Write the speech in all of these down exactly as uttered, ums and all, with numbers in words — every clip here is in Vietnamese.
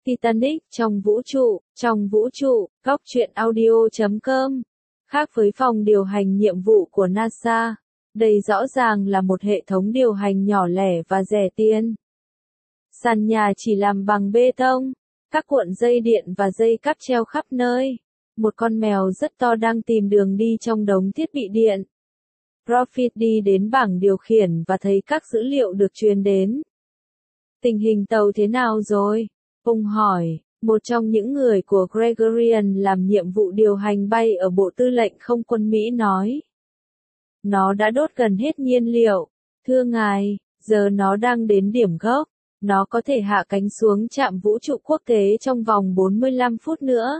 Titanic trong vũ trụ, trong vũ trụ, góc truyện audio chấm com. Khác với phòng điều hành nhiệm vụ của NASA, đây rõ ràng là một hệ thống điều hành nhỏ lẻ và rẻ tiền. Sàn nhà chỉ làm bằng bê tông, các cuộn dây điện và dây cáp treo khắp nơi. Một con mèo rất to đang tìm đường đi trong đống thiết bị điện. Profit đi đến bảng điều khiển và thấy các dữ liệu được truyền đến. Tình hình tàu thế nào rồi? Ông hỏi, một trong những người của Gregorian làm nhiệm vụ điều hành bay ở Bộ Tư lệnh Không quân Mỹ nói. Nó đã đốt gần hết nhiên liệu. Thưa ngài, giờ nó đang đến điểm gốc. Nó có thể hạ cánh xuống trạm vũ trụ quốc tế trong vòng bốn mươi lăm phút nữa.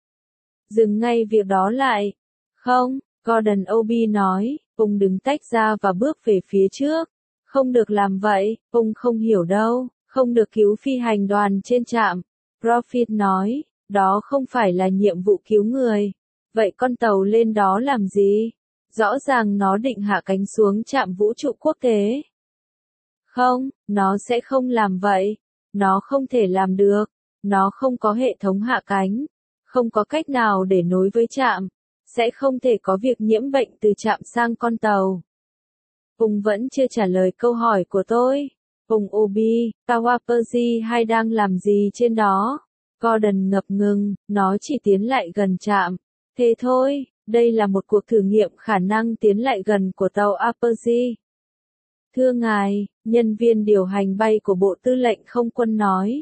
Dừng ngay việc đó lại. Không, Gordon Obi nói, ông đứng tách ra và bước về phía trước. Không được làm vậy, ông không hiểu đâu, không được cứu phi hành đoàn trên trạm. Profit nói, đó không phải là nhiệm vụ cứu người. Vậy con tàu lên đó làm gì? Rõ ràng nó định hạ cánh xuống trạm vũ trụ quốc tế. Không, nó sẽ không làm vậy. Nó không thể làm được. Nó không có hệ thống hạ cánh. Không có cách nào để nối với trạm. Sẽ không thể có việc nhiễm bệnh từ trạm sang con tàu. Ông vẫn chưa trả lời câu hỏi của tôi. Ông Obi, Kawapers hay đang làm gì trên đó? Gordon ngập ngừng, nó chỉ tiến lại gần trạm. Thế thôi, đây là một cuộc thử nghiệm khả năng tiến lại gần của tàu Apergy. Thưa ngài, nhân viên điều hành bay của Bộ Tư lệnh Không quân nói.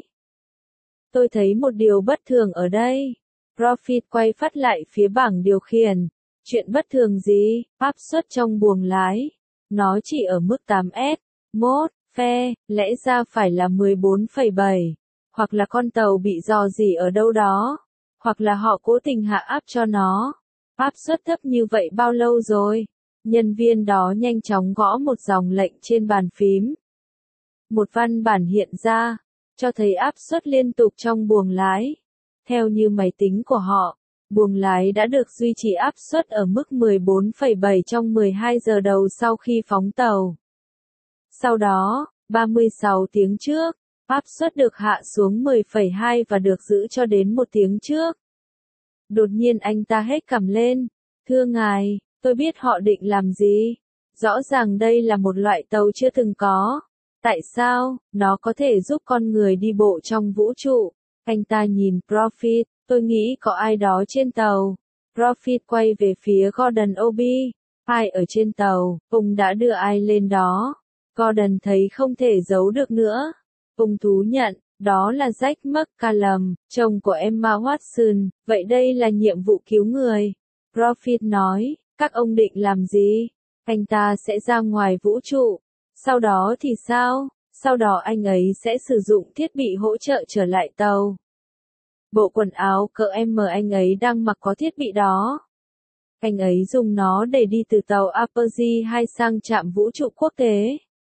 Tôi thấy một điều bất thường ở đây. Profit quay phát lại phía bảng điều khiển. Chuyện bất thường gì? Áp suất trong buồng lái. Nó chỉ ở mức tám S. Mốt, phe, lẽ ra phải là mười bốn phẩy bảy. Hoặc là con tàu bị rò rỉ ở đâu đó. Hoặc là họ cố tình hạ áp cho nó. Áp suất thấp như vậy bao lâu rồi? Nhân viên đó nhanh chóng gõ một dòng lệnh trên bàn phím. Một văn bản hiện ra, cho thấy áp suất liên tục trong buồng lái. Theo như máy tính của họ, buồng lái đã được duy trì áp suất ở mức mười bốn phẩy bảy trong mười hai giờ đầu sau khi phóng tàu. Sau đó, ba mươi sáu tiếng trước, áp suất được hạ xuống mười phẩy hai và được giữ cho đến một tiếng trước. Đột nhiên anh ta hét cằm lên. Thưa ngài, tôi biết họ định làm gì. Rõ ràng đây là một loại tàu chưa từng có. Tại sao, nó có thể giúp con người đi bộ trong vũ trụ? Anh ta nhìn Profit, tôi nghĩ có ai đó trên tàu. Profit quay về phía Gordon Obi. Ai ở trên tàu, ông đã đưa ai lên đó? Gordon thấy không thể giấu được nữa. Ông thú nhận, đó là Jack McCallum, chồng của Emma Watson, vậy đây là nhiệm vụ cứu người. Profit nói, các ông định làm gì? Anh ta sẽ ra ngoài vũ trụ. Sau đó thì sao? Sau đó anh ấy sẽ sử dụng thiết bị hỗ trợ trở lại tàu. Bộ quần áo cỡ M anh ấy đang mặc có thiết bị đó. Anh ấy dùng nó để đi từ tàu Apergy hai sang trạm vũ trụ quốc tế.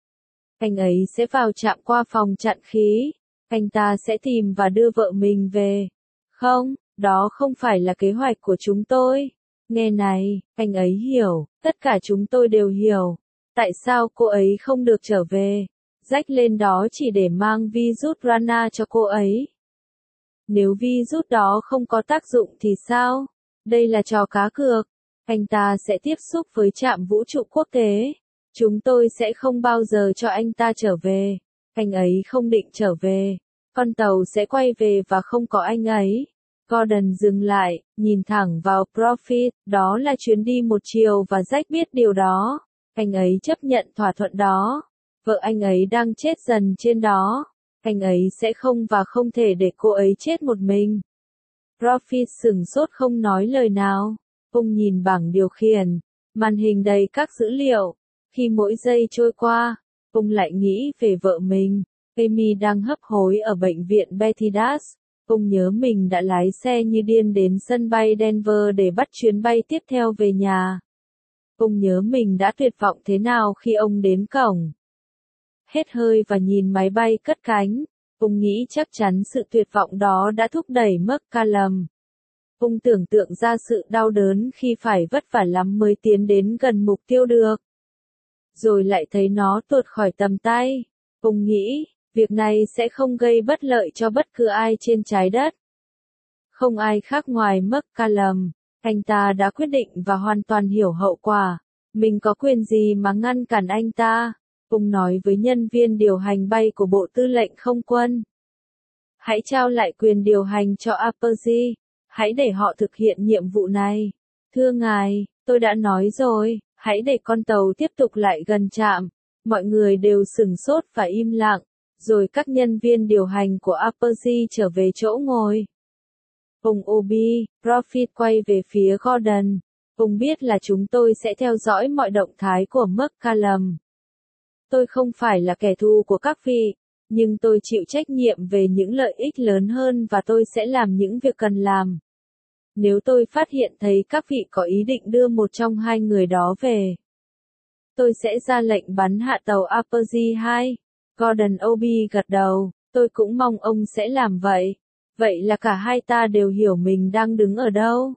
Anh ấy sẽ vào trạm qua phòng chặn khí. Anh ta sẽ tìm và đưa vợ mình về. Không, đó không phải là kế hoạch của chúng tôi. Nghe này, anh ấy hiểu, tất cả chúng tôi đều hiểu. Tại sao cô ấy không được trở về? Jack lên đó chỉ để mang virus Rana cho cô ấy. Nếu virus đó không có tác dụng thì sao? Đây là trò cá cược. Anh ta sẽ tiếp xúc với trạm vũ trụ quốc tế. Chúng tôi sẽ không bao giờ cho anh ta trở về. Anh ấy không định trở về. Con tàu sẽ quay về và không có anh ấy. Gordon dừng lại, nhìn thẳng vào Profit, đó là chuyến đi một chiều và Jack biết điều đó. Anh ấy chấp nhận thỏa thuận đó. Vợ anh ấy đang chết dần trên đó. Anh ấy sẽ không và không thể để cô ấy chết một mình. Profit sửng sốt không nói lời nào. Ông nhìn bảng điều khiển. Màn hình đầy các dữ liệu. Khi mỗi giây trôi qua, ông lại nghĩ về vợ mình. Amy đang hấp hối ở bệnh viện Bethesda. Ông nhớ mình đã lái xe như điên đến sân bay Denver để bắt chuyến bay tiếp theo về nhà. Ông nhớ mình đã tuyệt vọng thế nào khi ông đến cổng. Hết hơi và nhìn máy bay cất cánh. Ông nghĩ chắc chắn sự tuyệt vọng đó đã thúc đẩy McCallum. Ông tưởng tượng ra sự đau đớn khi phải vất vả lắm mới tiến đến gần mục tiêu được. Rồi lại thấy nó tuột khỏi tầm tay. Ông nghĩ, Việc này sẽ không gây bất lợi cho bất cứ ai trên trái đất. Không ai khác ngoài McCallum, anh ta đã quyết định và hoàn toàn hiểu hậu quả. Mình có quyền gì mà ngăn cản anh ta? Ông nói với nhân viên điều hành bay của Bộ Tư lệnh Không quân. Hãy trao lại quyền điều hành cho Apogee. Hãy để họ thực hiện nhiệm vụ này. Thưa ngài, tôi đã nói rồi, hãy để con tàu tiếp tục lại gần trạm. Mọi người đều sửng sốt và im lặng, rồi các nhân viên điều hành của Apogee trở về chỗ ngồi. Ông Obi, Profit quay về phía Gordon. Ông biết là chúng tôi sẽ theo dõi mọi động thái của McCallum. Tôi không phải là kẻ thù của các vị, nhưng tôi chịu trách nhiệm về những lợi ích lớn hơn và tôi sẽ làm những việc cần làm. Nếu tôi phát hiện thấy các vị có ý định đưa một trong hai người đó về, tôi sẽ ra lệnh bắn hạ tàu Apogee hai. Gordon Obi gật đầu, tôi cũng mong ông sẽ làm vậy. Vậy là cả hai ta đều hiểu mình đang đứng ở đâu.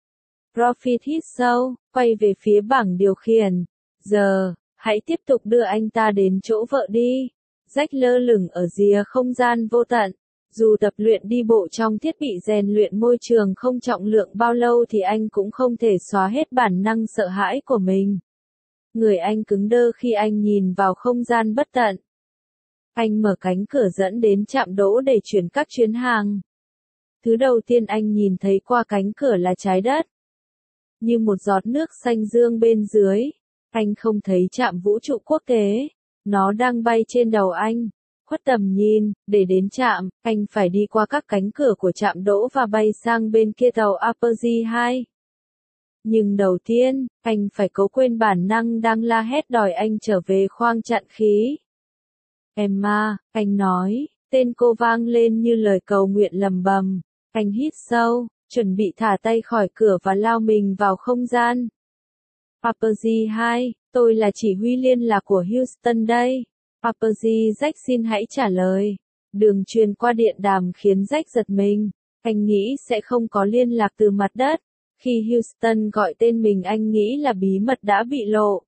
Profit hít sâu, quay về phía bảng điều khiển. Giờ, hãy tiếp tục đưa anh ta đến chỗ vợ đi. Jack lơ lửng ở rìa không gian vô tận. Dù tập luyện đi bộ trong thiết bị rèn luyện môi trường không trọng lượng bao lâu thì anh cũng không thể xóa hết bản năng sợ hãi của mình. Người anh cứng đơ khi anh nhìn vào không gian bất tận. Anh mở cánh cửa dẫn đến trạm đỗ để chuyển các chuyến hàng. Thứ đầu tiên anh nhìn thấy qua cánh cửa là trái đất. Như một giọt nước xanh dương bên dưới, anh không thấy trạm vũ trụ quốc tế. Nó đang bay trên đầu anh. Khuất tầm nhìn, để đến trạm, anh phải đi qua các cánh cửa của trạm đỗ và bay sang bên kia tàu Apogee hai. Nhưng đầu tiên, anh phải cố quên bản năng đang la hét đòi anh trở về khoang chặn khí. Emma, anh nói, tên cô vang lên như lời cầu nguyện lầm bầm. Anh hít sâu, chuẩn bị thả tay khỏi cửa và lao mình vào không gian. Apogee hai, tôi là chỉ huy liên lạc của Houston đây. Apogee, Jack xin hãy trả lời. Đường truyền qua điện đàm khiến Jack giật mình. Anh nghĩ sẽ không có liên lạc từ mặt đất. Khi Houston gọi tên mình anh nghĩ là bí mật đã bị lộ.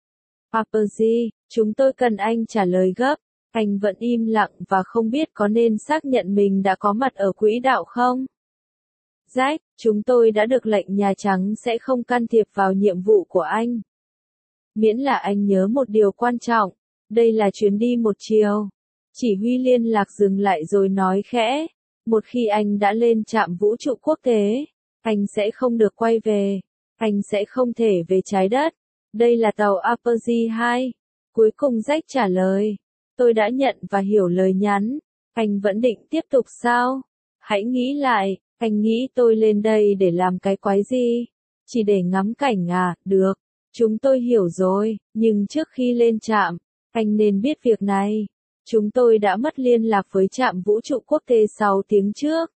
Apogee, chúng tôi cần anh trả lời gấp. Anh vẫn im lặng và không biết có nên xác nhận mình đã có mặt ở quỹ đạo không. Jack, chúng tôi đã được lệnh Nhà Trắng sẽ không can thiệp vào nhiệm vụ của anh. Miễn là anh nhớ một điều quan trọng, đây là chuyến đi một chiều. Chỉ huy liên lạc dừng lại rồi nói khẽ, một khi anh đã lên trạm vũ trụ quốc tế, anh sẽ không được quay về, anh sẽ không thể về trái đất. Đây là tàu Apogee hai. Cuối cùng Jack trả lời, tôi đã nhận và hiểu lời nhắn. Anh vẫn định tiếp tục sao? Hãy nghĩ lại, anh nghĩ tôi lên đây để làm cái quái gì? Chỉ để ngắm cảnh à? Được, chúng tôi hiểu rồi, nhưng trước khi lên trạm, anh nên biết việc này. Chúng tôi đã mất liên lạc với trạm vũ trụ quốc tế sáu tiếng trước.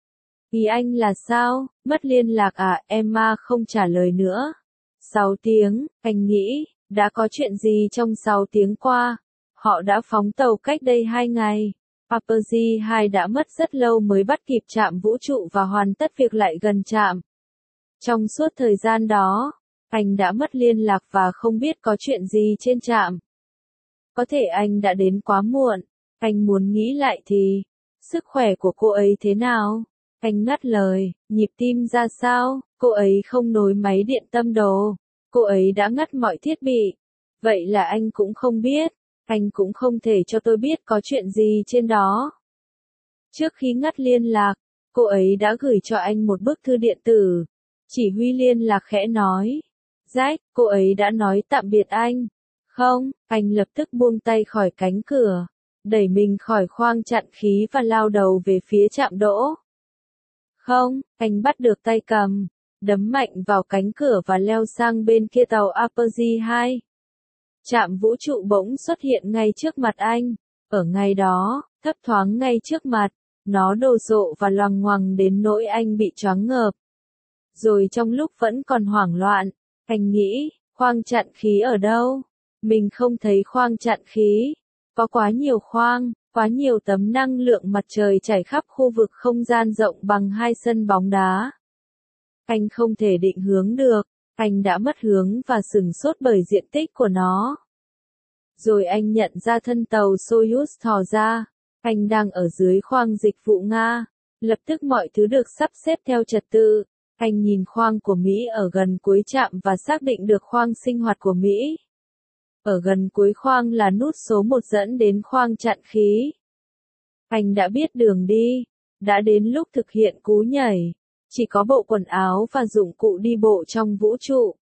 Ý anh là sao? Mất liên lạc à? Emma không trả lời nữa. sáu tiếng, anh nghĩ, đã có chuyện gì trong sáu tiếng qua? Họ đã phóng tàu cách đây hai ngày. Apogee hai đã mất rất lâu mới bắt kịp trạm vũ trụ và hoàn tất việc lại gần trạm. Trong suốt thời gian đó, anh đã mất liên lạc và không biết có chuyện gì trên trạm. Có thể anh đã đến quá muộn. Anh muốn nghĩ lại thì, sức khỏe của cô ấy thế nào? Anh ngắt lời, nhịp tim ra sao? Cô ấy không nối máy điện tâm đồ. Cô ấy đã ngắt mọi thiết bị. Vậy là anh cũng không biết. Anh cũng không thể cho tôi biết có chuyện gì trên đó. Trước khi ngắt liên lạc, cô ấy đã gửi cho anh một bức thư điện tử. Chỉ huy liên lạc khẽ nói. Jack, cô ấy đã nói tạm biệt anh. Không, anh lập tức buông tay khỏi cánh cửa, đẩy mình khỏi khoang chặn khí và lao đầu về phía trạm đỗ. Không, anh bắt được tay cầm, đấm mạnh vào cánh cửa và leo sang bên kia tàu Apogee hai. Trạm vũ trụ bỗng xuất hiện ngay trước mặt anh. Ở ngay đó, thấp thoáng ngay trước mặt, nó đồ sộ và loằng ngoằng đến nỗi anh bị choáng ngợp. Rồi trong lúc vẫn còn hoảng loạn, anh nghĩ, khoang chặn khí ở đâu? Mình không thấy khoang chặn khí. Có quá nhiều khoang, quá nhiều tấm năng lượng mặt trời trải khắp khu vực không gian rộng bằng hai sân bóng đá. Anh không thể định hướng được, anh đã mất hướng và sửng sốt bởi diện tích của nó. Rồi anh nhận ra thân tàu Soyuz thò ra, Anh đang ở dưới khoang dịch vụ Nga. Lập tức mọi thứ được sắp xếp theo trật tự. Anh nhìn khoang của Mỹ ở gần cuối trạm và xác định được khoang sinh hoạt của Mỹ. Ở gần cuối khoang là nút số một dẫn đến khoang chặn khí. Anh đã biết đường đi. Đã đến lúc thực hiện cú nhảy. Chỉ có bộ quần áo và dụng cụ đi bộ trong vũ trụ.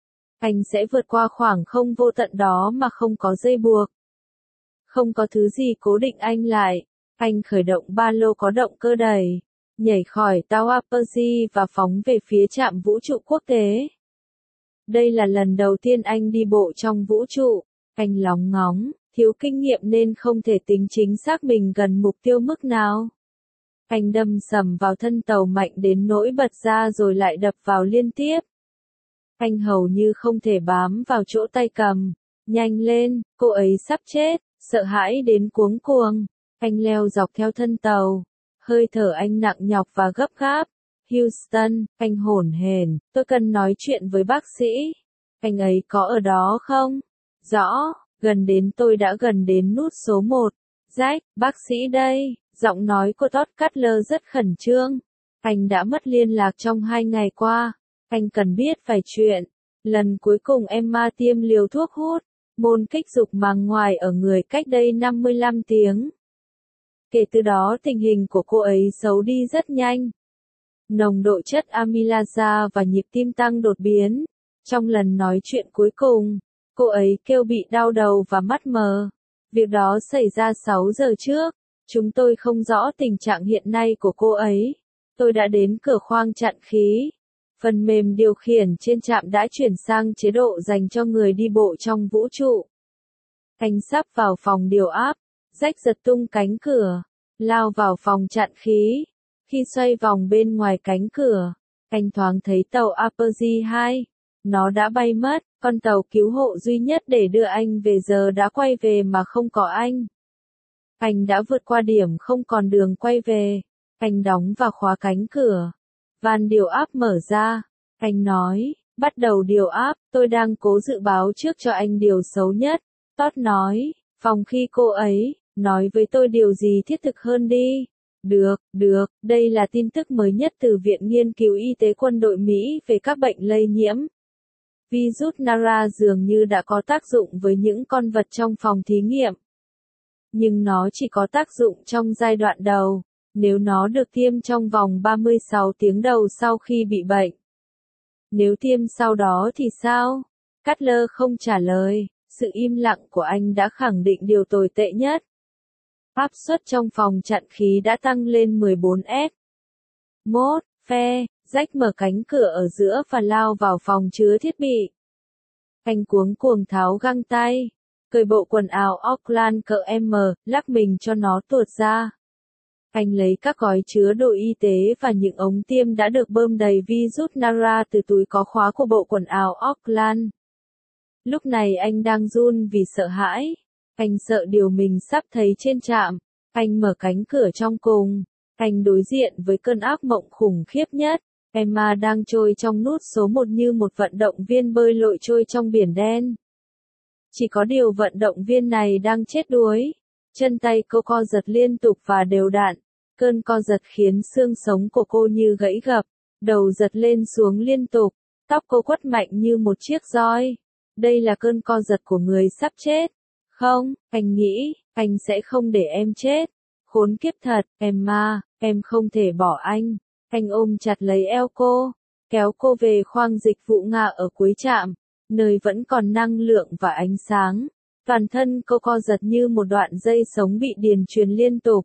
Anh sẽ vượt qua khoảng không vô tận đó mà không có dây buộc. Không có thứ gì cố định anh lại. Anh khởi động ba lô có động cơ đẩy. Nhảy khỏi tàu Apogee và phóng về phía trạm vũ trụ quốc tế. Đây là lần đầu tiên anh đi bộ trong vũ trụ. Anh lóng ngóng, thiếu kinh nghiệm nên không thể tính chính xác mình gần mục tiêu mức nào. Anh đâm sầm vào thân tàu mạnh đến nỗi bật ra rồi lại đập vào liên tiếp. Anh hầu như không thể bám vào chỗ tay cầm. Nhanh lên, cô ấy sắp chết, sợ hãi đến cuống cuồng. Anh leo dọc theo thân tàu. Hơi thở anh nặng nhọc và gấp gáp. Houston, anh hổn hển, tôi cần nói chuyện với bác sĩ. Anh ấy có ở đó không? Rõ, gần đến tôi đã gần đến nút số một. Jack, bác sĩ đây. Giọng nói của Todd Cutler rất khẩn trương. Anh đã mất liên lạc trong hai ngày qua. Anh cần biết vài chuyện. Lần cuối cùng Emma tiêm liều thuốc hút, môn kích dục màng ngoài ở người cách đây năm mươi lăm tiếng. Kể từ đó tình hình của cô ấy xấu đi rất nhanh. Nồng độ chất amylase và nhịp tim tăng đột biến. Trong lần nói chuyện cuối cùng, cô ấy kêu bị đau đầu và mắt mờ. Việc đó xảy ra sáu giờ trước. Chúng tôi không rõ tình trạng hiện nay của cô ấy. Tôi đã đến cửa khoang chặn khí. Phần mềm điều khiển trên trạm đã chuyển sang chế độ dành cho người đi bộ trong vũ trụ. Anh sắp vào phòng điều áp. Jack giật tung cánh cửa. Lao vào phòng chặn khí. Khi xoay vòng bên ngoài cánh cửa, anh thoáng thấy tàu Apogee hai. Nó đã bay mất. Con tàu cứu hộ duy nhất để đưa anh về giờ đã quay về mà không có anh. Anh đã vượt qua điểm không còn đường quay về. Anh đóng và khóa cánh cửa. Van điều áp mở ra. Anh nói, bắt đầu điều áp, tôi đang cố dự báo trước cho anh điều xấu nhất. Todd nói, phòng khi cô ấy, nói với tôi điều gì thiết thực hơn đi. Được, được, đây là tin tức mới nhất từ Viện Nghiên cứu Y tế Quân đội Mỹ về các bệnh lây nhiễm. Virus Nara dường như đã có tác dụng với những con vật trong phòng thí nghiệm. Nhưng nó chỉ có tác dụng trong giai đoạn đầu, nếu nó được tiêm trong vòng ba mươi sáu tiếng đầu sau khi bị bệnh. Nếu tiêm sau đó thì sao? Cutler không trả lời, sự im lặng của anh đã khẳng định điều tồi tệ nhất. Áp suất trong phòng chặn khí đã tăng lên mười bốn ép. Mốt, phe, Jack mở cánh cửa ở giữa và lao vào phòng chứa thiết bị. Anh cuống cuồng tháo găng tay. Cởi bộ quần áo Auckland cỡ M, lắc mình cho nó tuột ra. Anh lấy các gói chứa đồ y tế và những ống tiêm đã được bơm đầy virus Nara từ túi có khóa của bộ quần áo Auckland. Lúc này anh đang run vì sợ hãi. Anh sợ điều mình sắp thấy trên trạm. Anh mở cánh cửa trong cùng. Anh đối diện với cơn ác mộng khủng khiếp nhất. Emma đang trôi trong nút số một như một vận động viên bơi lội trôi trong biển đen. Chỉ có điều vận động viên này đang chết đuối. Chân tay cô co giật liên tục và đều đặn. Cơn co giật khiến xương sống của cô như gãy gập. Đầu giật lên xuống liên tục. Tóc cô quất mạnh như một chiếc roi. Đây là cơn co giật của người sắp chết. Không, anh nghĩ, anh sẽ không để em chết. Khốn kiếp thật, Emma, em không thể bỏ anh. Anh ôm chặt lấy eo cô, kéo cô về khoang dịch vụ Nga ở cuối trạm, nơi vẫn còn năng lượng và ánh sáng. Toàn thân cô co giật như một đoạn dây sống bị điền truyền liên tục.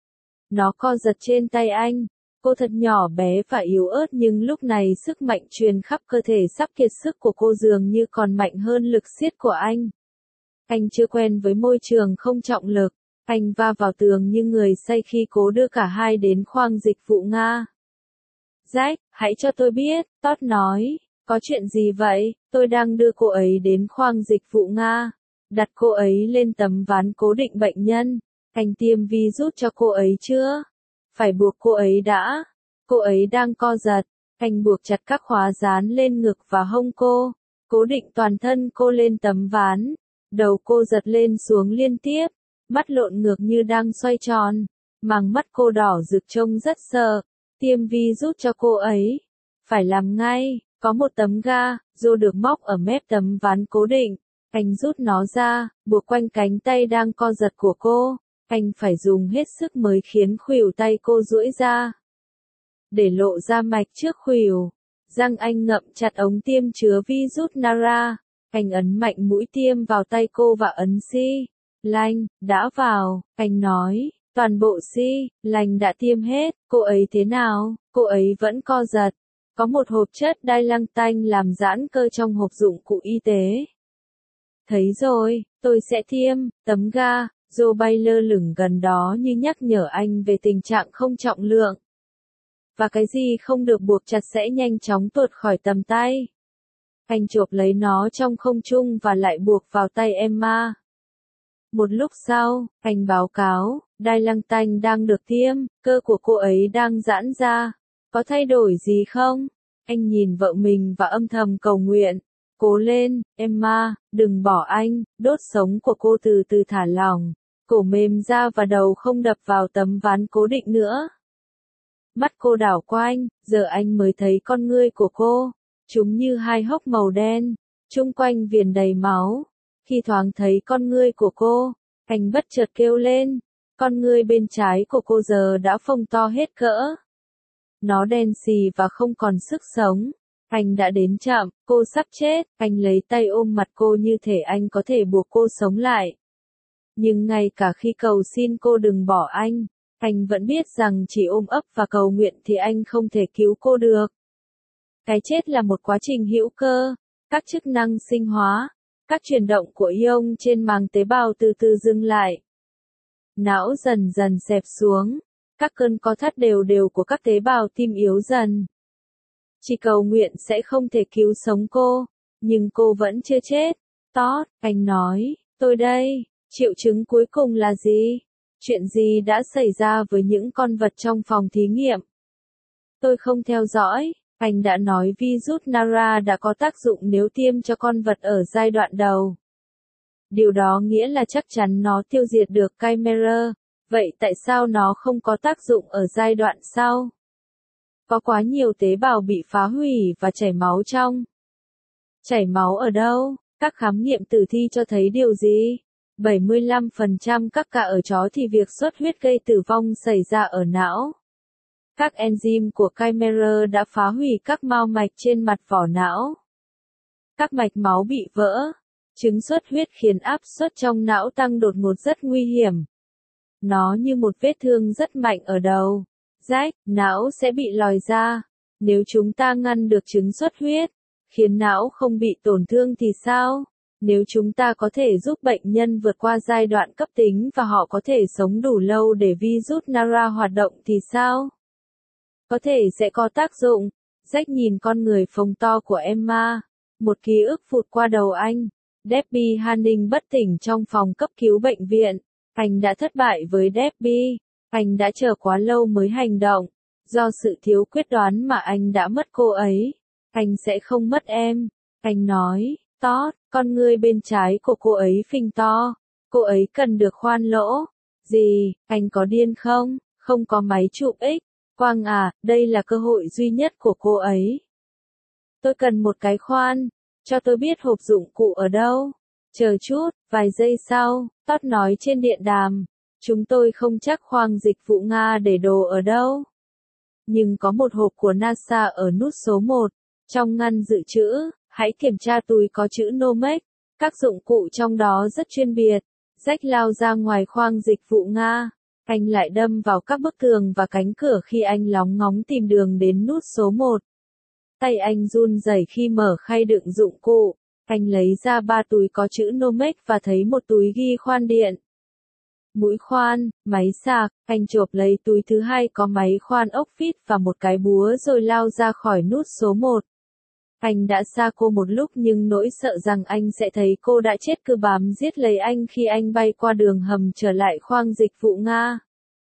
Nó co giật trên tay anh. Cô thật nhỏ bé và yếu ớt nhưng lúc này sức mạnh truyền khắp cơ thể sắp kiệt sức của cô dường như còn mạnh hơn lực siết của anh. Anh chưa quen với môi trường không trọng lực. Anh va vào tường như người say khi cố đưa cả hai đến khoang dịch vụ Nga. Jack, hãy cho tôi biết, Todd nói. Có chuyện gì vậy? Tôi đang đưa cô ấy đến khoang dịch vụ Nga. Đặt cô ấy lên tấm ván cố định bệnh nhân. Anh tiêm virus cho cô ấy chưa? Phải buộc cô ấy đã. Cô ấy đang co giật. Anh buộc chặt các khóa dán lên ngực và hông cô. Cố định toàn thân cô lên tấm ván. Đầu cô giật lên xuống liên tiếp. mắt lộn ngược như đang xoay tròn, màng mắt cô đỏ rực trông rất sợ. Tiêm virus cho cô ấy. Phải làm ngay, có một tấm ga, Joe được móc ở mép tấm ván cố định. Anh rút nó ra, buộc quanh cánh tay đang co giật của cô. Anh phải dùng hết sức mới khiến khuỷu tay cô duỗi ra. Để lộ ra mạch trước khuỷu. Răng anh ngậm chặt ống tiêm chứa virus Nara. Anh ấn mạnh mũi tiêm vào tay cô và ấn xi. Lanh, đã vào, anh nói. Toàn bộ xi, lành đã tiêm hết, cô ấy thế nào, cô ấy vẫn co giật. Có một hộp chất đai lăng tanh làm giãn cơ trong hộp dụng cụ y tế. Thấy rồi, tôi sẽ tiêm, tấm ga, Joe bay lơ lửng gần đó như nhắc nhở anh về tình trạng không trọng lượng. Và cái gì không được buộc chặt sẽ nhanh chóng tuột khỏi tầm tay. Anh chộp lấy nó trong không trung và lại buộc vào tay Emma. Một lúc sau, anh báo cáo, đai lăng tanh đang được tiêm, cơ của cô ấy đang giãn ra. Có thay đổi gì không? Anh nhìn vợ mình và âm thầm cầu nguyện. Cố lên, Emma, đừng bỏ anh, đốt sống của cô từ từ thả lỏng. Cổ mềm ra và đầu không đập vào tấm ván cố định nữa. Mắt cô đảo quanh, giờ anh mới thấy con ngươi của cô. Chúng như hai hốc màu đen, chung quanh viền đầy máu. Khi thoáng thấy con ngươi của cô, anh bất chợt kêu lên. Con ngươi bên trái của cô giờ đã phồng to hết cỡ. Nó đen xì và không còn sức sống. Anh đã đến chậm, cô sắp chết. Anh lấy tay ôm mặt cô như thể anh có thể buộc cô sống lại. Nhưng ngay cả khi cầu xin cô đừng bỏ anh, anh vẫn biết rằng chỉ ôm ấp và cầu nguyện thì anh không thể cứu cô được. Cái chết là một quá trình hữu cơ, các chức năng sinh hóa, các chuyển động của ion trên màng tế bào từ từ dừng lại. Não dần dần xẹp xuống, các cơn co thắt đều đều của các tế bào tim yếu dần. Chỉ cầu nguyện sẽ không thể cứu sống cô, nhưng cô vẫn chưa chết. Todd, anh nói, tôi đây, triệu chứng cuối cùng là gì? Chuyện gì đã xảy ra với những con vật trong phòng thí nghiệm? Tôi không theo dõi. Anh đã nói virus Nara đã có tác dụng nếu tiêm cho con vật ở giai đoạn đầu. Điều đó nghĩa là chắc chắn nó tiêu diệt được Chimera. Vậy tại sao nó không có tác dụng ở giai đoạn sau? Có quá nhiều tế bào bị phá hủy và chảy máu trong. Chảy máu ở đâu? Các khám nghiệm tử thi cho thấy điều gì? bảy mươi lăm phần trăm các ca ở chó thì việc xuất huyết gây tử vong xảy ra ở não. Các enzyme của Chimera đã phá hủy các mao mạch trên mặt vỏ não. Các mạch máu bị vỡ. Chứng xuất huyết khiến áp suất trong não tăng đột ngột rất nguy hiểm. Nó như một vết thương rất mạnh ở đầu. Rách, não sẽ bị lòi ra. Nếu chúng ta ngăn được chứng xuất huyết, khiến não không bị tổn thương thì sao? Nếu chúng ta có thể giúp bệnh nhân vượt qua giai đoạn cấp tính và họ có thể sống đủ lâu để virus Nara hoạt động thì sao? Có thể sẽ có tác dụng. Jack nhìn con người phồng to của Emma. Một ký ức vụt qua đầu anh. Debbie Hanning bất tỉnh trong phòng cấp cứu bệnh viện. Anh đã thất bại với Debbie. Anh đã chờ quá lâu mới hành động. Do sự thiếu quyết đoán mà anh đã mất cô ấy. Anh sẽ không mất em. Anh nói, Todd, con ngươi bên trái của cô ấy phình to. Cô ấy cần được khoan lỗ. Gì, anh có điên không? Không có máy chụp X. Quang à, đây là cơ hội duy nhất của cô ấy. Tôi cần một cái khoan. Cho tôi biết hộp dụng cụ ở đâu. Chờ chút, vài giây sau, Todd nói trên điện đàm. Chúng tôi không chắc khoang dịch vụ Nga để đồ ở đâu. Nhưng có một hộp của NASA ở nút số một. Trong ngăn dự trữ, hãy kiểm tra túi có chữ Nomex. Các dụng cụ trong đó rất chuyên biệt. Jack lao ra ngoài khoang dịch vụ Nga. Anh lại đâm vào các bức tường và cánh cửa khi anh lóng ngóng tìm đường đến nút số một. Tay anh run rẩy khi mở khay đựng dụng cụ. Anh lấy ra ba túi có chữ Nomex và thấy một túi ghi khoan điện. Mũi khoan, máy sạc, anh chộp lấy túi thứ hai có máy khoan ốc vít và một cái búa rồi lao ra khỏi nút số một. Anh đã xa cô một lúc nhưng nỗi sợ rằng anh sẽ thấy cô đã chết cứ bám giết lấy anh khi anh bay qua đường hầm trở lại khoang dịch vụ Nga.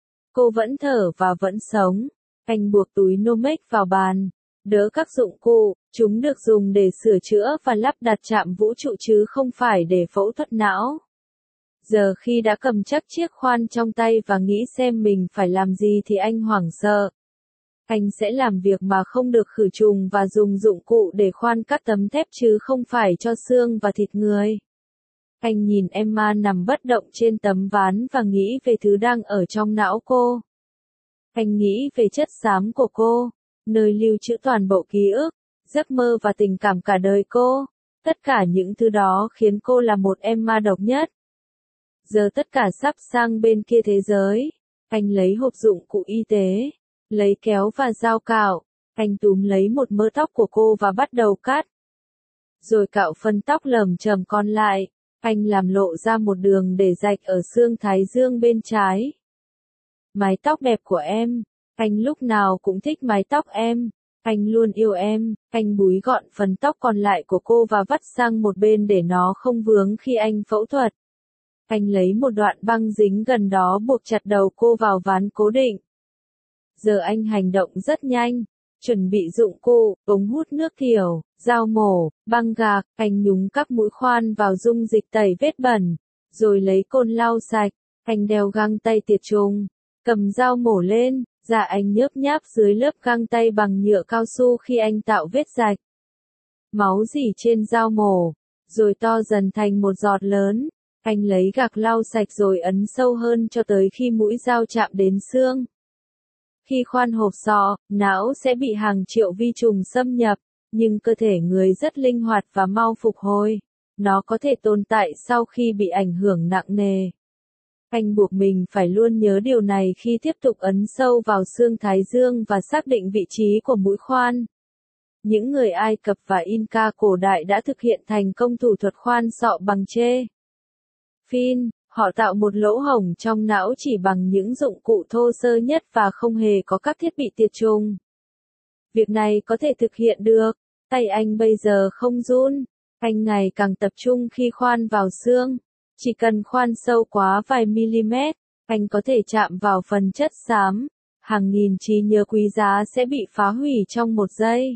Cô vẫn thở và vẫn sống. Anh buộc túi Nomex vào bàn. Đỡ các dụng cụ, chúng được dùng để sửa chữa và lắp đặt trạm vũ trụ chứ không phải để phẫu thuật não. Giờ khi đã cầm chắc chiếc khoan trong tay và nghĩ xem mình phải làm gì thì anh hoảng sợ. Anh sẽ làm việc mà không được khử trùng và dùng dụng cụ để khoan các tấm thép chứ không phải cho xương và thịt người. Anh nhìn Emma nằm bất động trên tấm ván và nghĩ về thứ đang ở trong não cô. Anh nghĩ về chất xám của cô, nơi lưu trữ toàn bộ ký ức, giấc mơ và tình cảm cả đời cô. Tất cả những thứ đó khiến cô là một Emma độc nhất. Giờ tất cả sắp sang bên kia thế giới. Anh lấy hộp dụng cụ y tế, lấy kéo và dao cạo. Anh túm lấy một mớ tóc của cô và bắt đầu cắt. Rồi cạo phần tóc lởm chởm còn lại. Anh làm lộ ra một đường để rạch ở xương thái dương bên trái. Mái tóc đẹp của em. Anh lúc nào cũng thích mái tóc em. Anh luôn yêu em. Anh búi gọn phần tóc còn lại của cô và vắt sang một bên để nó không vướng khi anh phẫu thuật. Anh lấy một đoạn băng dính gần đó buộc chặt đầu cô vào ván cố định. Giờ anh hành động rất nhanh. Chuẩn bị dụng cụ, ống hút nước tiểu, dao mổ, băng gạc. Anh nhúng các mũi khoan vào dung dịch tẩy vết bẩn. Rồi lấy côn lau sạch. Anh đeo găng tay tiệt trùng. Cầm dao mổ lên. Dạ anh nhớp nháp dưới lớp găng tay bằng nhựa cao su khi anh tạo vết rạch. Máu rỉ trên dao mổ. Rồi to dần thành một giọt lớn. Anh lấy gạc lau sạch rồi ấn sâu hơn cho tới khi mũi dao chạm đến xương. Khi khoan hộp sọ, não sẽ bị hàng triệu vi trùng xâm nhập, nhưng cơ thể người rất linh hoạt và mau phục hồi. Nó có thể tồn tại sau khi bị ảnh hưởng nặng nề. Anh buộc mình phải luôn nhớ điều này khi tiếp tục ấn sâu vào xương thái dương và xác định vị trí của mũi khoan. Những người Ai Cập và Inca cổ đại đã thực hiện thành công thủ thuật khoan sọ bằng tre. Phin, họ tạo một lỗ hổng trong não chỉ bằng những dụng cụ thô sơ nhất và không hề có các thiết bị tiệt trùng. Việc này có thể thực hiện được. Tay anh bây giờ không run. Anh ngày càng tập trung khi khoan vào xương. Chỉ cần khoan sâu quá vài mm, anh có thể chạm vào phần chất xám. Hàng nghìn trí nhớ quý giá sẽ bị phá hủy trong một giây.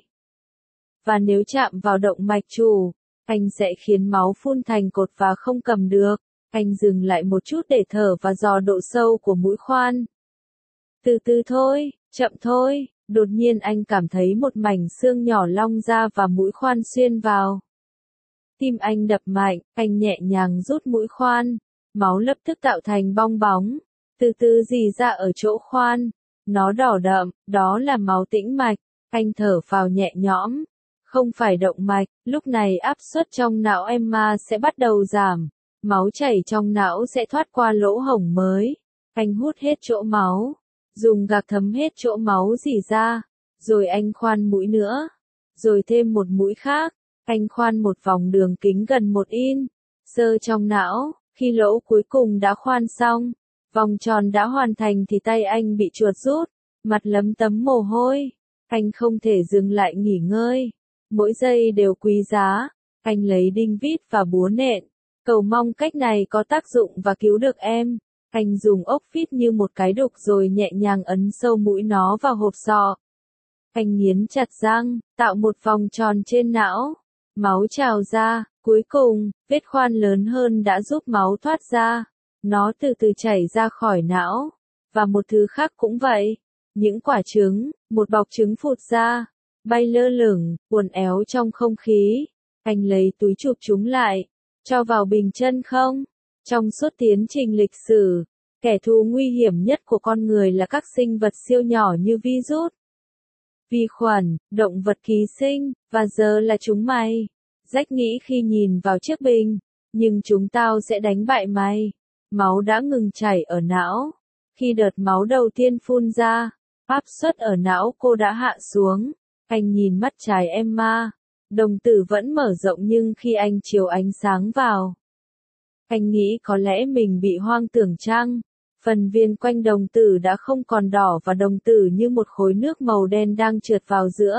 Và nếu chạm vào động mạch chủ, anh sẽ khiến máu phun thành cột và không cầm được. Anh dừng lại một chút để thở và dò độ sâu của mũi khoan. Từ từ thôi, chậm thôi. Đột nhiên anh cảm thấy một mảnh xương nhỏ long ra và mũi khoan xuyên vào. Tim anh đập mạnh, anh nhẹ nhàng rút mũi khoan. Máu lập tức tạo thành bong bóng. Từ từ rỉ ra ở chỗ khoan. Nó đỏ đậm, đó là máu tĩnh mạch. Anh thở phào nhẹ nhõm. Không phải động mạch, lúc này áp suất trong não Emma sẽ bắt đầu giảm. Máu chảy trong não sẽ thoát qua lỗ hổng mới. Anh hút hết chỗ máu. Dùng gạc thấm hết chỗ máu rỉ ra. Rồi anh khoan mũi nữa. Rồi thêm một mũi khác. Anh khoan một vòng đường kính gần một in. Sơ trong não. Khi lỗ cuối cùng đã khoan xong, vòng tròn đã hoàn thành thì tay anh bị chuột rút. Mặt lấm tấm mồ hôi. Anh không thể dừng lại nghỉ ngơi. Mỗi giây đều quý giá. Anh lấy đinh vít và búa nện. Cầu mong cách này có tác dụng và cứu được em. Anh dùng ốc vít như một cái đục rồi nhẹ nhàng ấn sâu mũi nó vào hộp sọ. Anh nghiến chặt răng, tạo một vòng tròn trên não. Máu trào ra, cuối cùng, vết khoan lớn hơn đã giúp máu thoát ra. Nó từ từ chảy ra khỏi não. Và một thứ khác cũng vậy. Những quả trứng, một bọc trứng phụt ra, bay lơ lửng, uốn éo trong không khí. Anh lấy túi chụp chúng lại, cho vào bình chân không. Trong suốt tiến trình lịch sử, kẻ thù nguy hiểm nhất của con người là các sinh vật siêu nhỏ như virus, vi khuẩn, động vật ký sinh, và giờ là chúng mày. Rách nghĩ khi nhìn vào chiếc bình, nhưng chúng tao sẽ đánh bại mày. Máu đã ngừng chảy ở não. Khi đợt máu đầu tiên phun ra, áp suất ở não cô đã hạ xuống. Anh nhìn mắt trái Emma. Đồng tử vẫn mở rộng nhưng khi anh chiếu ánh sáng vào, anh nghĩ có lẽ mình bị hoang tưởng chăng. Phần viên quanh đồng tử đã không còn đỏ và đồng tử như một khối nước màu đen đang trượt vào giữa.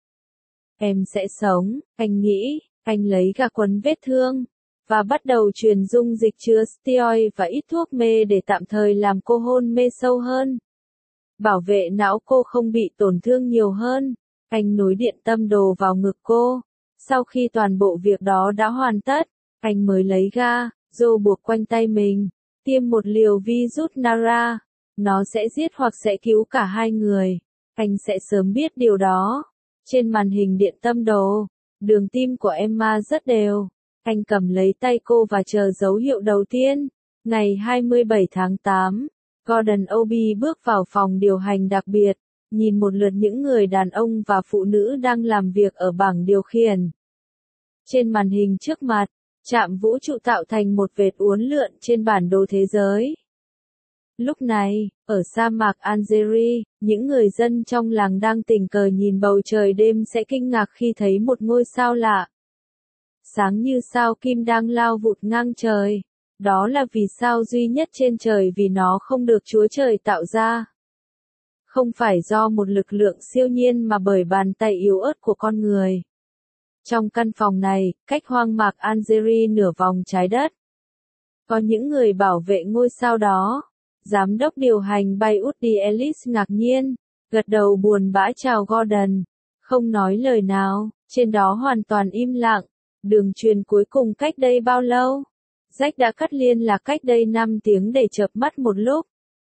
Em sẽ sống, anh nghĩ. Anh lấy gạc quấn vết thương và bắt đầu truyền dung dịch chứa steroid và ít thuốc mê để tạm thời làm cô hôn mê sâu hơn. Bảo vệ não cô không bị tổn thương nhiều hơn. Anh nối điện tâm đồ vào ngực cô. Sau khi toàn bộ việc đó đã hoàn tất, anh mới lấy ga, Joe buộc quanh tay mình, tiêm một liều virus Nara. Nó sẽ giết hoặc sẽ cứu cả hai người. Anh sẽ sớm biết điều đó. Trên màn hình điện tâm đồ, đường tim của Emma rất đều. Anh cầm lấy tay cô và chờ dấu hiệu đầu tiên. Ngày hai mươi bảy tháng tám, Gordon Obi bước vào phòng điều hành đặc biệt, nhìn một lượt những người đàn ông và phụ nữ đang làm việc ở bảng điều khiển. Trên màn hình trước mặt, trạm vũ trụ tạo thành một vệt uốn lượn trên bản đồ thế giới. Lúc này, ở sa mạc Algeria, những người dân trong làng đang tình cờ nhìn bầu trời đêm sẽ kinh ngạc khi thấy một ngôi sao lạ. Sáng như sao kim đang lao vụt ngang trời. Đó là vì sao duy nhất trên trời vì nó không được Chúa Trời tạo ra. Không phải do một lực lượng siêu nhiên mà bởi bàn tay yếu ớt của con người. Trong căn phòng này, cách hoang mạc Algeria nửa vòng trái đất, có những người bảo vệ ngôi sao đó. Giám đốc điều hành bay Woody Ellis ngạc nhiên, gật đầu buồn bã chào Gordon, không nói lời nào, trên đó hoàn toàn im lặng. Đường truyền cuối cùng cách đây bao lâu? Jack đã cắt liên lạc cách đây năm tiếng để chợp mắt một lúc.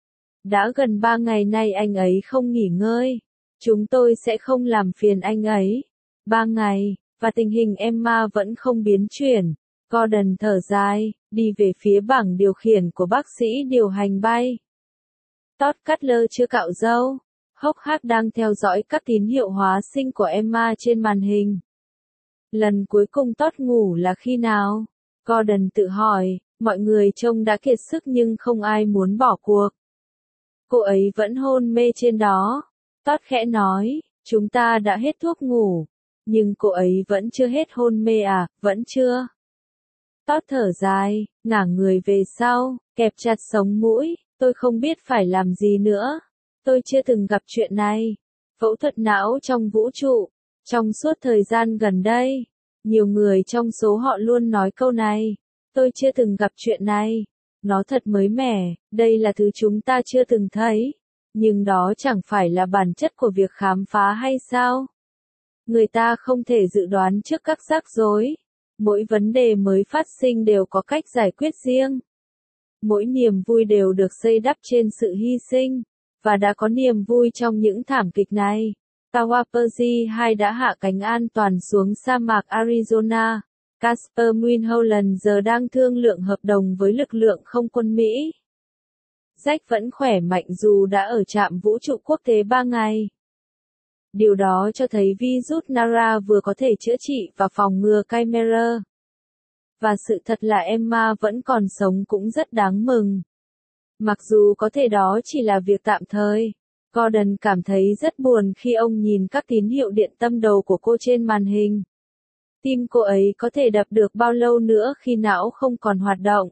Đã gần ba ngày nay anh ấy không nghỉ ngơi. Chúng tôi sẽ không làm phiền anh ấy. Ba ngày, và tình hình Emma vẫn không biến chuyển. Gordon thở dài, đi về phía bảng điều khiển của bác sĩ điều hành bay. Todd Cutler chưa cạo râu. Hawk đang theo dõi các tín hiệu hóa sinh của Emma trên màn hình. Lần cuối cùng Todd ngủ là khi nào? Gordon tự hỏi, mọi người trông đã kiệt sức nhưng không ai muốn bỏ cuộc. Cô ấy vẫn hôn mê trên đó. Todd khẽ nói, chúng ta đã hết thuốc ngủ. Nhưng cô ấy vẫn chưa hết hôn mê à, vẫn chưa. Todd thở dài, ngả người về sau, kẹp chặt sống mũi, tôi không biết phải làm gì nữa. Tôi chưa từng gặp chuyện này. Phẫu thuật não trong vũ trụ. Trong suốt thời gian gần đây, nhiều người trong số họ luôn nói câu này. Tôi chưa từng gặp chuyện này. Nó thật mới mẻ, đây là thứ chúng ta chưa từng thấy. Nhưng đó chẳng phải là bản chất của việc khám phá hay sao? Người ta không thể dự đoán trước các rắc rối. Mỗi vấn đề mới phát sinh đều có cách giải quyết riêng. Mỗi niềm vui đều được xây đắp trên sự hy sinh. Và đã có niềm vui trong những thảm kịch này. Kawapers hai đã hạ cánh an toàn xuống sa mạc Arizona. Casper Mulholland giờ đang thương lượng hợp đồng với lực lượng không quân Mỹ. Jack vẫn khỏe mạnh dù đã ở trạm vũ trụ quốc tế ba ngày. Điều đó cho thấy virus Nara vừa có thể chữa trị và phòng ngừa Chimera. Và sự thật là Emma vẫn còn sống cũng rất đáng mừng. Mặc dù có thể đó chỉ là việc tạm thời. Gordon cảm thấy rất buồn khi ông nhìn các tín hiệu điện tâm đầu của cô trên màn hình. Tim cô ấy có thể đập được bao lâu nữa khi não không còn hoạt động?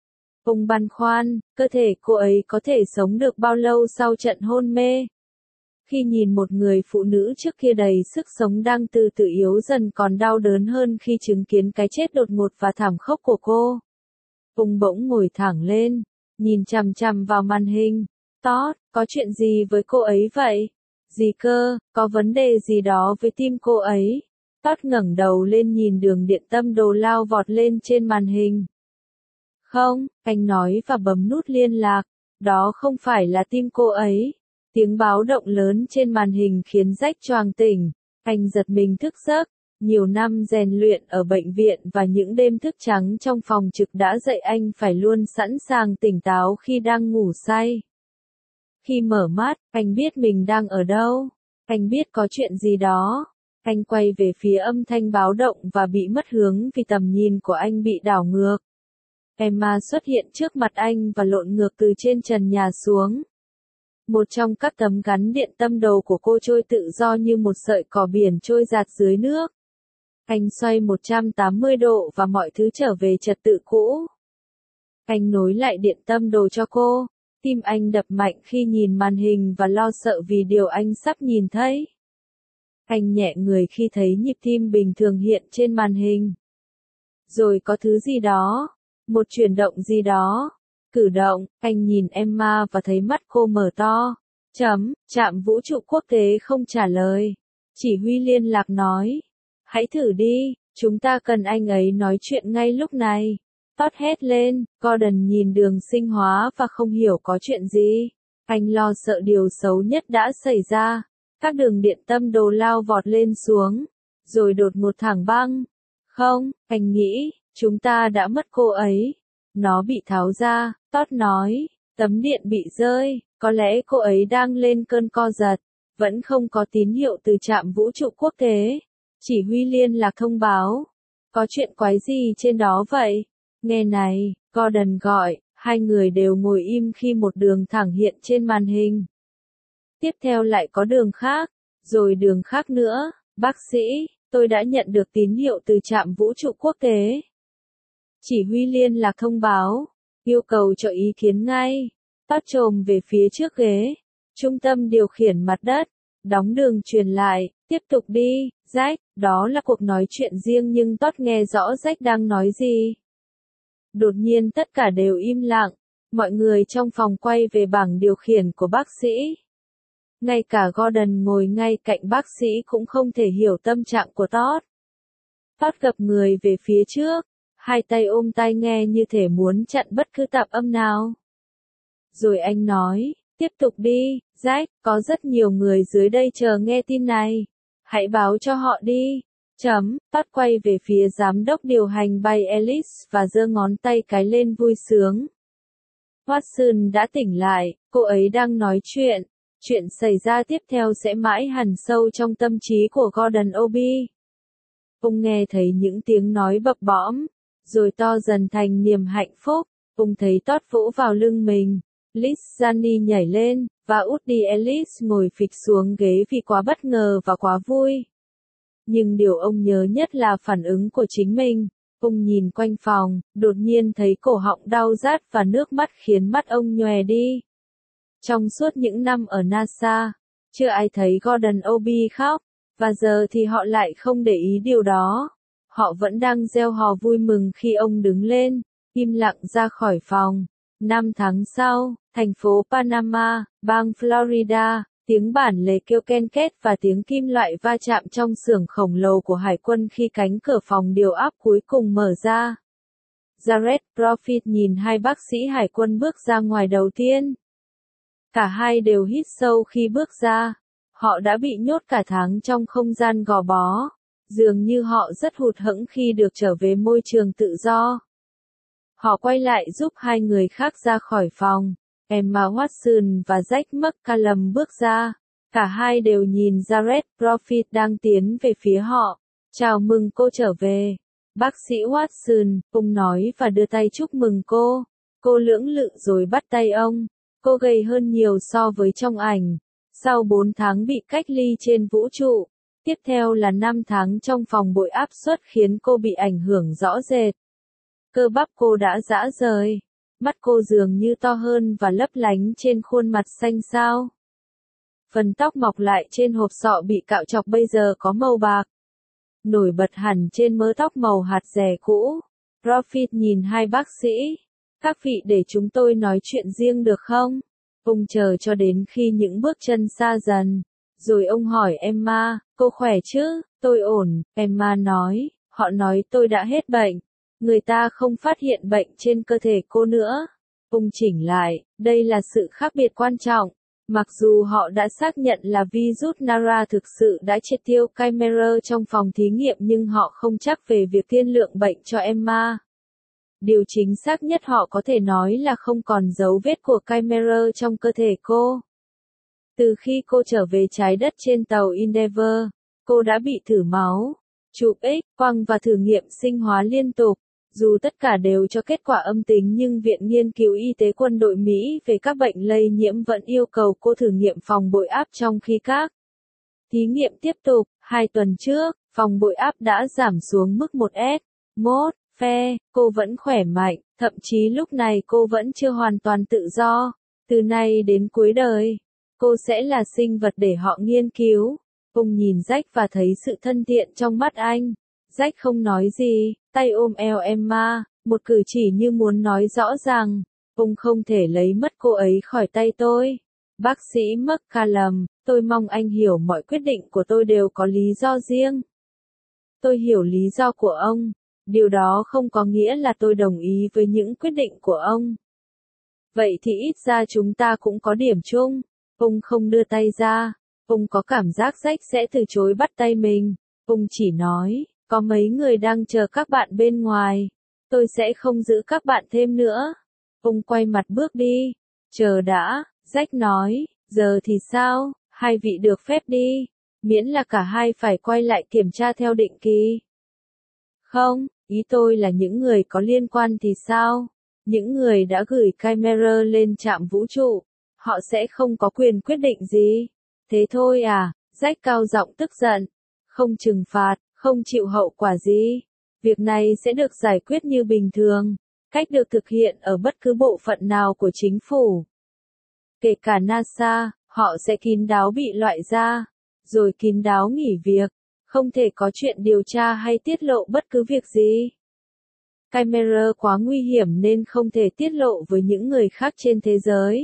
Ông băn khoăn, cơ thể cô ấy có thể sống được bao lâu sau trận hôn mê? Khi nhìn một người phụ nữ trước kia đầy sức sống đang từ từ yếu dần còn đau đớn hơn khi chứng kiến cái chết đột ngột và thảm khốc của cô. Ông bỗng ngồi thẳng lên, nhìn chằm chằm vào màn hình. Todd, có chuyện gì với cô ấy vậy? Gì cơ, có vấn đề gì đó với tim cô ấy? Todd ngẩng đầu lên nhìn đường điện tâm đồ lao vọt lên trên màn hình. Không, anh nói và bấm nút liên lạc. Đó không phải là tim cô ấy. Tiếng báo động lớn trên màn hình khiến Jack choàng tỉnh. Anh giật mình thức giấc. Nhiều năm rèn luyện ở bệnh viện và những đêm thức trắng trong phòng trực đã dạy anh phải luôn sẵn sàng tỉnh táo khi đang ngủ say. Khi mở mắt, anh biết mình đang ở đâu. Anh biết có chuyện gì đó. Anh quay về phía âm thanh báo động và bị mất hướng vì tầm nhìn của anh bị đảo ngược. Emma xuất hiện trước mặt anh và lộn ngược từ trên trần nhà xuống. Một trong các tấm gắn điện tâm đầu của cô trôi tự do như một sợi cỏ biển trôi dạt dưới nước. Anh xoay một trăm tám mươi độ và mọi thứ trở về trật tự cũ. Anh nối lại điện tâm đồ cho cô. Tim anh đập mạnh khi nhìn màn hình và lo sợ vì điều anh sắp nhìn thấy. Anh nhẹ người khi thấy nhịp tim bình thường hiện trên màn hình. Rồi có thứ gì đó, một chuyển động gì đó, cử động, anh nhìn Emma và thấy mắt cô mở to. Chấm, trạm vũ trụ quốc tế không trả lời. Chỉ huy liên lạc nói. Hãy thử đi, chúng ta cần anh ấy nói chuyện ngay lúc này. Todd hét lên, Gordon nhìn đường sinh hóa và không hiểu có chuyện gì. Anh lo sợ điều xấu nhất đã xảy ra. Các đường điện tâm đồ lao vọt lên xuống, rồi đột ngột thẳng băng. Không, anh nghĩ, chúng ta đã mất cô ấy. Nó bị tháo ra, Todd nói, tấm điện bị rơi, có lẽ cô ấy đang lên cơn co giật. Vẫn không có tín hiệu từ trạm vũ trụ quốc tế. Chỉ huy liên lạc thông báo. Có chuyện quái gì trên đó vậy? Nghe này, Gordon gọi, hai người đều ngồi im khi một đường thẳng hiện trên màn hình. Tiếp theo lại có đường khác, rồi đường khác nữa. Bác sĩ, tôi đã nhận được tín hiệu từ trạm vũ trụ quốc tế. Chỉ huy liên lạc thông báo, yêu cầu cho ý kiến ngay. Todd chồm về phía trước ghế. Trung tâm điều khiển mặt đất. Đóng đường truyền lại, tiếp tục đi, Jack, đó là cuộc nói chuyện riêng nhưng Todd nghe rõ Jack đang nói gì. Đột nhiên tất cả đều im lặng, mọi người trong phòng quay về bảng điều khiển của bác sĩ. Ngay cả Gordon ngồi ngay cạnh bác sĩ cũng không thể hiểu tâm trạng của Todd. Todd gập người về phía trước, hai tay ôm tai nghe như thể muốn chặn bất cứ tạp âm nào. Rồi anh nói, tiếp tục đi, Jack, có rất nhiều người dưới đây chờ nghe tin này. Hãy báo cho họ đi. Chấm, Todd quay về phía giám đốc điều hành bay Alice và giơ ngón tay cái lên vui sướng. Watson đã tỉnh lại, cô ấy đang nói chuyện. Chuyện xảy ra tiếp theo sẽ mãi hằn sâu trong tâm trí của Gordon Obi. Ông nghe thấy những tiếng nói bập bõm, rồi to dần thành niềm hạnh phúc. Ông thấy Todd vỗ vào lưng mình. Liz Janney nhảy lên, và Woody Ellis ngồi phịch xuống ghế vì quá bất ngờ và quá vui. Nhưng điều ông nhớ nhất là phản ứng của chính mình. Ông nhìn quanh phòng, đột nhiên thấy cổ họng đau rát và nước mắt khiến mắt ông nhòe đi. Trong suốt những năm ở NASA, chưa ai thấy Gordon Obi khóc, và giờ thì họ lại không để ý điều đó. Họ vẫn đang reo hò vui mừng khi ông đứng lên, im lặng ra khỏi phòng. Năm tháng sau, thành phố Panama, bang Florida, tiếng bản lề kêu ken két và tiếng kim loại va chạm trong xưởng khổng lồ của hải quân khi cánh cửa phòng điều áp cuối cùng mở ra. Jared Profit nhìn hai bác sĩ hải quân bước ra ngoài đầu tiên. Cả hai đều hít sâu khi bước ra. Họ đã bị nhốt cả tháng trong không gian gò bó. Dường như họ rất hụt hẫng khi được trở về môi trường tự do. Họ quay lại giúp hai người khác ra khỏi phòng. Emma Watson và Jack McCallum bước ra. Cả hai đều nhìn Jared Profit đang tiến về phía họ. Chào mừng cô trở về. Bác sĩ Watson, ông nói và đưa tay chúc mừng cô. Cô lưỡng lự rồi bắt tay ông. Cô gầy hơn nhiều so với trong ảnh. Sau bốn tháng bị cách ly trên vũ trụ. Tiếp theo là năm tháng trong phòng bội áp suất khiến cô bị ảnh hưởng rõ rệt. Cơ bắp cô đã rã rời. Mắt cô dường như to hơn và lấp lánh trên khuôn mặt xanh xao. Phần tóc mọc lại trên hộp sọ bị cạo chọc bây giờ có màu bạc. Nổi bật hẳn trên mớ tóc màu hạt rẻ cũ. Profit nhìn hai bác sĩ. Các vị để chúng tôi nói chuyện riêng được không? Ông chờ cho đến khi những bước chân xa dần. Rồi ông hỏi Emma, cô khỏe chứ? Tôi ổn, Emma nói. Họ nói tôi đã hết bệnh. Người ta không phát hiện bệnh trên cơ thể cô nữa. Ông chỉnh lại, đây là sự khác biệt quan trọng. Mặc dù họ đã xác nhận là virus Nara thực sự đã triệt tiêu Chimera trong phòng thí nghiệm nhưng họ không chắc về việc tiên lượng bệnh cho Emma. Điều chính xác nhất họ có thể nói là không còn dấu vết của Chimera trong cơ thể cô. Từ khi cô trở về trái đất trên tàu Endeavour, cô đã bị thử máu, chụp X-quang và thử nghiệm sinh hóa liên tục. Dù tất cả đều cho kết quả âm tính nhưng Viện Nghiên cứu Y tế Quân đội Mỹ về các bệnh lây nhiễm vẫn yêu cầu cô thử nghiệm phòng bội áp trong khi các thí nghiệm tiếp tục. Hai tuần trước, phòng bội áp đã giảm xuống mức một S một phe, cô vẫn khỏe mạnh, thậm chí lúc này cô vẫn chưa hoàn toàn tự do. Từ nay đến cuối đời, cô sẽ là sinh vật để họ nghiên cứu. Ông nhìn Jack và thấy sự thân thiện trong mắt anh. Jack không nói gì, tay ôm eo Emma, một cử chỉ như muốn nói rõ ràng, ông không thể lấy mất cô ấy khỏi tay tôi. Bác sĩ McCallum, tôi mong anh hiểu mọi quyết định của tôi đều có lý do riêng. Tôi hiểu lý do của ông, Điều đó không có nghĩa là tôi đồng ý với những quyết định của ông. Vậy thì ít ra chúng ta cũng có điểm chung. Ông không đưa tay ra. Ông có cảm giác Jack sẽ từ chối bắt tay mình. Ông chỉ nói, có mấy người đang chờ các bạn bên ngoài. Tôi sẽ không giữ các bạn thêm nữa. Ông quay mặt bước đi. Chờ đã, Jack nói, giờ thì sao, hai vị được phép đi. Miễn là cả hai phải quay lại kiểm tra theo định kỳ. Không, ý tôi là những người có liên quan thì sao? Những người đã gửi camera lên trạm vũ trụ. Họ sẽ không có quyền quyết định gì. Thế thôi à, Jack cao giọng tức giận. Không trừng phạt, không chịu hậu quả gì. Việc này sẽ được giải quyết như bình thường. Cách được thực hiện ở bất cứ bộ phận nào của chính phủ. Kể cả NASA, họ sẽ kín đáo bị loại ra. Rồi kín đáo nghỉ việc. Không thể có chuyện điều tra hay tiết lộ bất cứ việc gì. Camera quá nguy hiểm nên không thể tiết lộ với những người khác trên thế giới.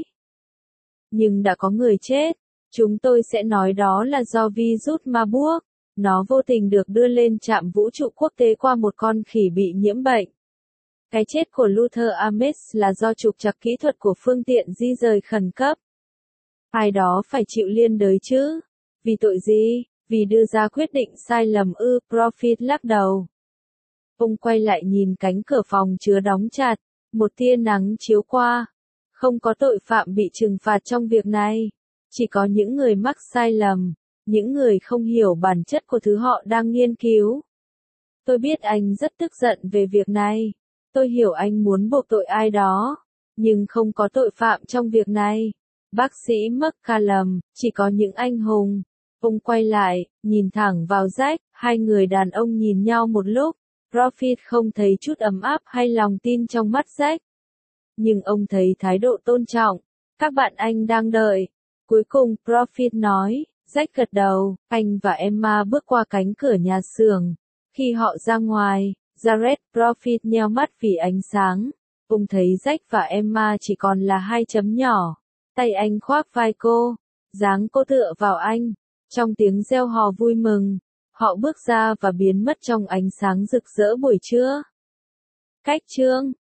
Nhưng đã có người chết. Chúng tôi sẽ nói đó là do virus Marburg. Nó vô tình được đưa lên trạm vũ trụ quốc tế qua một con khỉ bị nhiễm bệnh. Cái chết của Luther Ames là do trục trặc kỹ thuật của phương tiện di rời khẩn cấp. Ai đó phải chịu liên đới chứ. Vì tội gì? Vì đưa ra quyết định sai lầm ư, Profit lắc đầu. Ông quay lại nhìn cánh cửa phòng chứa đóng chặt. Một tia nắng chiếu qua. Không có tội phạm bị trừng phạt trong việc này. Chỉ có những người mắc sai lầm. Những người không hiểu bản chất của thứ họ đang nghiên cứu. Tôi biết anh rất tức giận về việc này. Tôi hiểu anh muốn buộc tội ai đó. Nhưng không có tội phạm trong việc này. Bác sĩ McCallum, chỉ có những anh hùng. Ông quay lại, nhìn thẳng vào Jack, hai người đàn ông nhìn nhau một lúc. Profit không thấy chút ấm áp hay lòng tin trong mắt Jack. Nhưng ông thấy thái độ tôn trọng. Các bạn anh đang đợi. Cuối cùng Profit nói, Jack gật đầu, anh và Emma bước qua cánh cửa nhà xưởng. Khi họ ra ngoài, Jared Profit nheo mắt vì ánh sáng. Ông thấy Jack và Emma chỉ còn là hai chấm nhỏ. Tay anh khoác vai cô, dáng cô tựa vào anh. Trong tiếng reo hò vui mừng, họ bước ra và biến mất trong ánh sáng rực rỡ buổi trưa. Cách chương